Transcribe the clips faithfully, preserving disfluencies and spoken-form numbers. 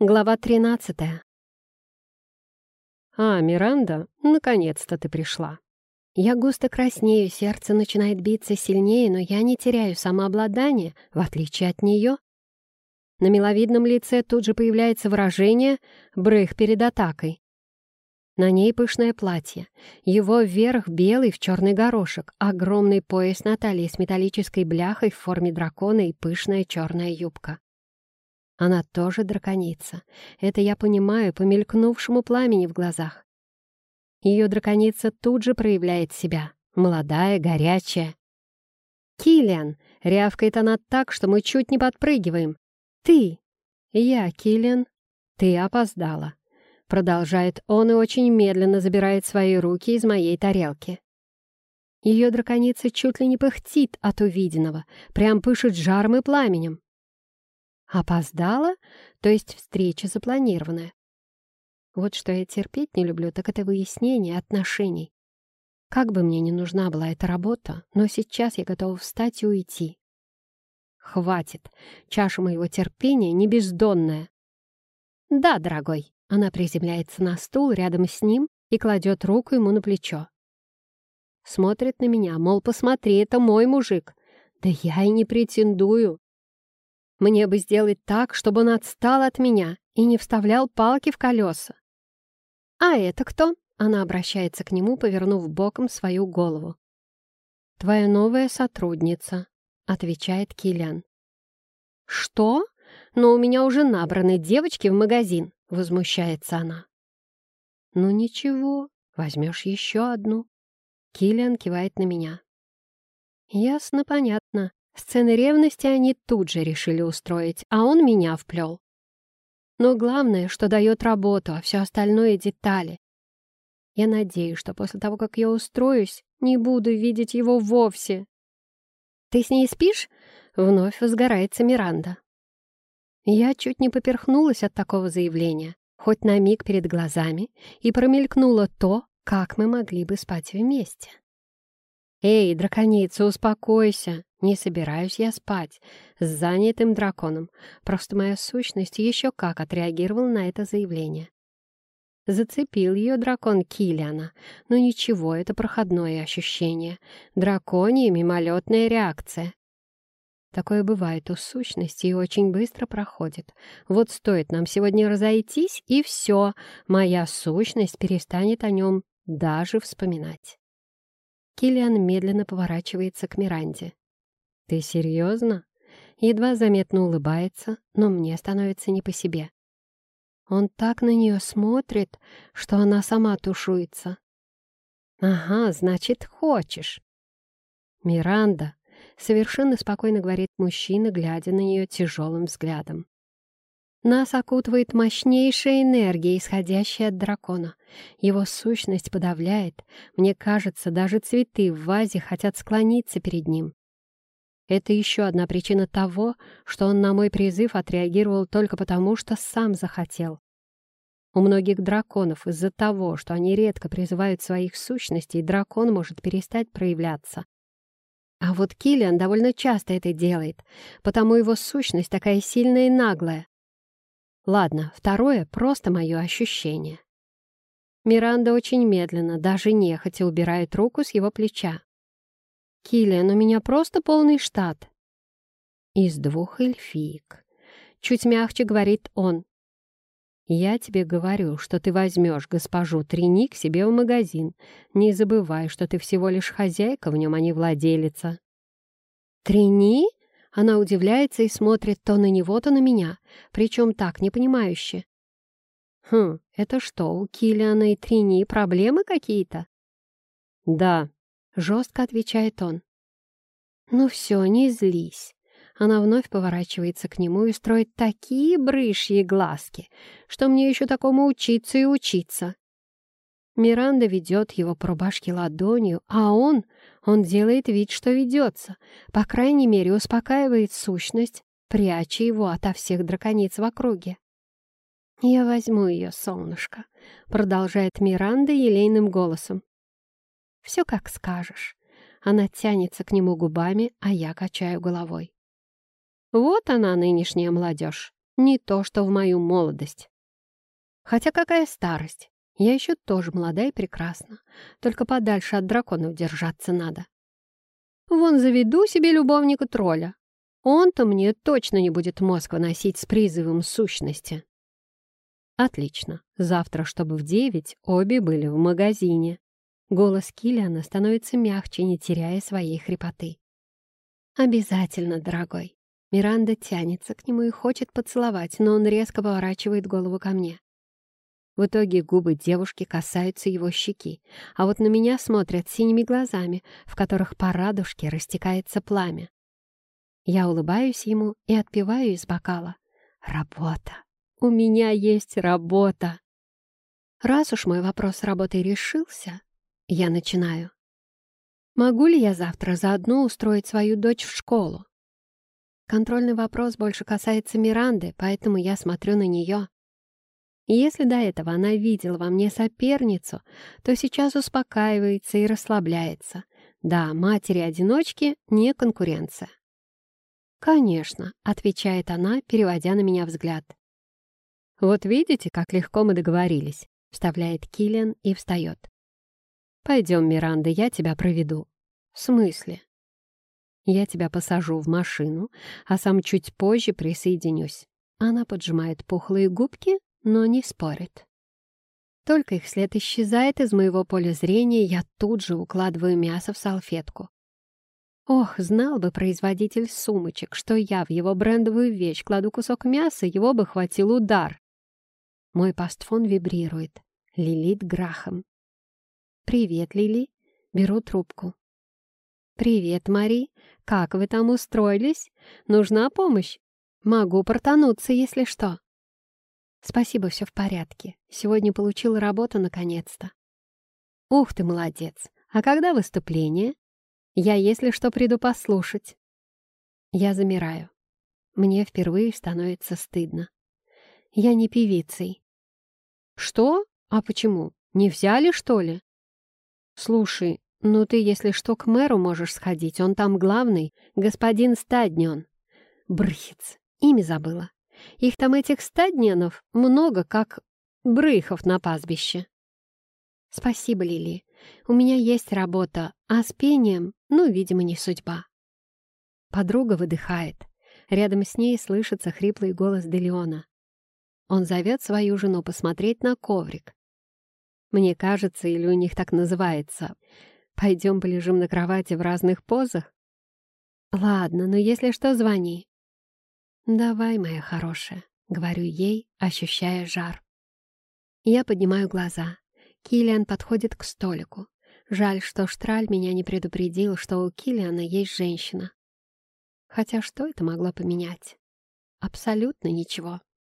Глава тринадцатая. «А, Миранда, наконец-то ты пришла». Я густо краснею, сердце начинает биться сильнее, но я не теряю самообладание, в отличие от нее. На миловидном лице тут же появляется выражение «брых перед атакой». На ней пышное платье, его верх белый в черный горошек, огромный пояс на талии с металлической бляхой в форме дракона и пышная черная юбка. Она тоже драконица. Это я понимаю по мелькнувшему пламени в глазах. Ее драконица тут же проявляет себя. Молодая, горячая. «Киллиан!» — рявкает она так, что мы чуть не подпрыгиваем. «Ты!» «Я, Киллиан. Ты опоздала!» Продолжает он и очень медленно забирает свои руки из моей тарелки. Ее драконица чуть ли не пыхтит от увиденного, прям пышет жаром и пламенем. Опоздала? То есть встреча запланированная. Вот что я терпеть не люблю, так это выяснение отношений. Как бы мне ни нужна была эта работа, но сейчас я готова встать и уйти. Хватит. Чаша моего терпения не бездонная. Да, дорогой. Она приземляется на стул рядом с ним и кладет руку ему на плечо. Смотрит на меня, мол, посмотри, это мой мужик. Да я и не претендую. Мне бы сделать так, чтобы он отстал от меня и не вставлял палки в колеса. «А это кто?» — она обращается к нему, повернув боком свою голову. «Твоя новая сотрудница», — отвечает Киллиан. «Что? Но у меня уже набраны девочки в магазин», — возмущается она. «Ну ничего, возьмешь еще одну». Киллиан кивает на меня. «Ясно, понятно. Сцены ревности они тут же решили устроить, а он меня вплел. Но главное, что дает работу, а все остальное — детали. Я надеюсь, что после того, как я устроюсь, не буду видеть его вовсе. «Ты с ней спишь?» — вновь возгорается Миранда. Я чуть не поперхнулась от такого заявления, хоть на миг перед глазами, и промелькнуло то, как мы могли бы спать вместе. «Эй, драконица, успокойся! Не собираюсь я спать с занятым драконом. Просто моя сущность еще как отреагировала на это заявление. Зацепил ее дракон Киллиана, но ничего, это проходное ощущение. Драконья мимолетная реакция. Такое бывает у сущности и очень быстро проходит. Вот стоит нам сегодня разойтись, и все, моя сущность перестанет о нем даже вспоминать». Киллиан медленно поворачивается к Миранде. «Ты серьезно?» Едва заметно улыбается, но мне становится не по себе. Он так на нее смотрит, что она сама тушуется. «Ага, значит, хочешь». «Миранда», — совершенно спокойно говорит мужчина, глядя на нее тяжелым взглядом. Нас окутывает мощнейшая энергия, исходящая от дракона. Его сущность подавляет. Мне кажется, даже цветы в вазе хотят склониться перед ним. Это еще одна причина того, что он на мой призыв отреагировал только потому, что сам захотел. У многих драконов из-за того, что они редко призывают своих сущностей, дракон может перестать проявляться. А вот Киллиан довольно часто это делает, потому его сущность такая сильная и наглая. Ладно, второе — просто мое ощущение. Миранда очень медленно, даже нехотя, убирает руку с его плеча. «Киллиан, у меня просто полный штат». «Из двух эльфиек», — чуть мягче говорит он. «Я тебе говорю, что ты возьмешь госпожу Трини к себе в магазин. Не забывай, что ты всего лишь хозяйка в нем, а не владелица». «Трини?» Она удивляется и смотрит то на него, то на меня, причем так, непонимающе. «Хм, это что, у Киллиана и Трини проблемы какие-то?» «Да», — жестко отвечает он. «Ну все, не злись». Она вновь поворачивается к нему и строит такие брышьи глазки, что мне еще такому учиться и учиться. Миранда ведет его по рубашке ладонью, а он, он делает вид, что ведется, по крайней мере успокаивает сущность, пряча его ото всех дракониц в округе. «Я возьму ее, солнышко», — продолжает Миранда елейным голосом. «Все как скажешь». Она тянется к нему губами, а я качаю головой. Вот она, нынешняя молодежь. Не то, что в мою молодость. Хотя какая старость? Я еще тоже молода и прекрасна. Только подальше от драконов держаться надо. Вон заведу себе любовника-тролля. Он-то мне точно не будет мозг выносить с призывом сущности. Отлично. Завтра, чтобы в девять, обе были в магазине. Голос Киллиана становится мягче, не теряя своей хрипоты. Обязательно, дорогой. Миранда тянется к нему и хочет поцеловать, но он резко поворачивает голову ко мне. В итоге губы девушки касаются его щеки, а вот на меня смотрят синими глазами, в которых по радужке растекается пламя. Я улыбаюсь ему и отпиваю из бокала. Работа. У меня есть работа. Раз уж мой вопрос с работой решился, я начинаю. Могу ли я завтра заодно устроить свою дочь в школу? Контрольный вопрос больше касается Миранды, поэтому я смотрю на нее. И если до этого она видела во мне соперницу, то сейчас успокаивается и расслабляется. Да, матери-одиночки не конкуренция. «Конечно», — отвечает она, переводя на меня взгляд. «Вот видите, как легко мы договорились», — вставляет Киллиан и встает. «Пойдем, Миранда, я тебя проведу». «В смысле?» «Я тебя посажу в машину, а сам чуть позже присоединюсь». Она поджимает пухлые губки, но не спорит. Только их след исчезает из моего поля зрения, я тут же укладываю мясо в салфетку. Ох, знал бы производитель сумочек, что я в его брендовую вещь кладу кусок мяса, его бы хватил удар. Мой пастфон вибрирует. Лилит Грахам. «Привет, Лили». Беру трубку. «Привет, Мари. Как вы там устроились? Нужна помощь? Могу портануться, если что». «Спасибо, все в порядке. Сегодня получил работу наконец-то». «Ух ты, молодец. А когда выступление? Я, если что, приду послушать». Я замираю. Мне впервые становится стыдно. Я не певицей. «Что? А почему? Не взяли, что ли?» «Слушай, ну ты, если что, к мэру можешь сходить, он там главный, господин Стаднион». Брыхец, имя забыла. Их там, этих Стаднионов, много, как брыхов на пастбище. «Спасибо, Лили. У меня есть работа, а с пением, ну, видимо, не судьба». Подруга выдыхает. Рядом с ней слышится хриплый голос Делеона. Он зовет свою жену посмотреть на коврик. Мне кажется, или у них так называется. Пойдем полежим на кровати в разных позах? Ладно, но если что, звони. Давай, моя хорошая, говорю ей, ощущая жар. Я поднимаю глаза. Киллиан подходит к столику. Жаль, что Штраль меня не предупредил, что у Киллиана есть женщина. Хотя что это могло поменять? Абсолютно ничего.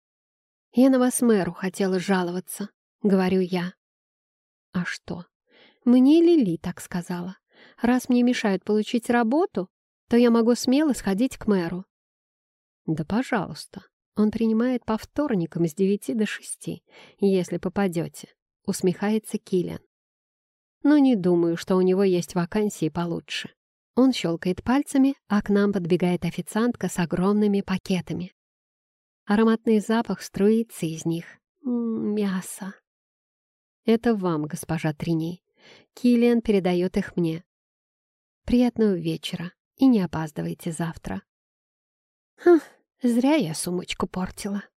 «Я на вас мэру хотела жаловаться», — говорю я. «А что? Мне Лили так сказала. Раз мне мешают получить работу, то я могу смело сходить к мэру». «Да пожалуйста. Он принимает по вторникам с девяти до шести, если попадете», — усмехается Киллиан. «Но не думаю, что у него есть вакансии получше». Он щелкает пальцами, а к нам подбегает официантка с огромными пакетами. Ароматный запах струится из них. М-м, мясо. «Это вам, госпожа Трини». Киллиан передает их мне. «Приятного вечера и не опаздывайте завтра». Хм, зря я сумочку портила.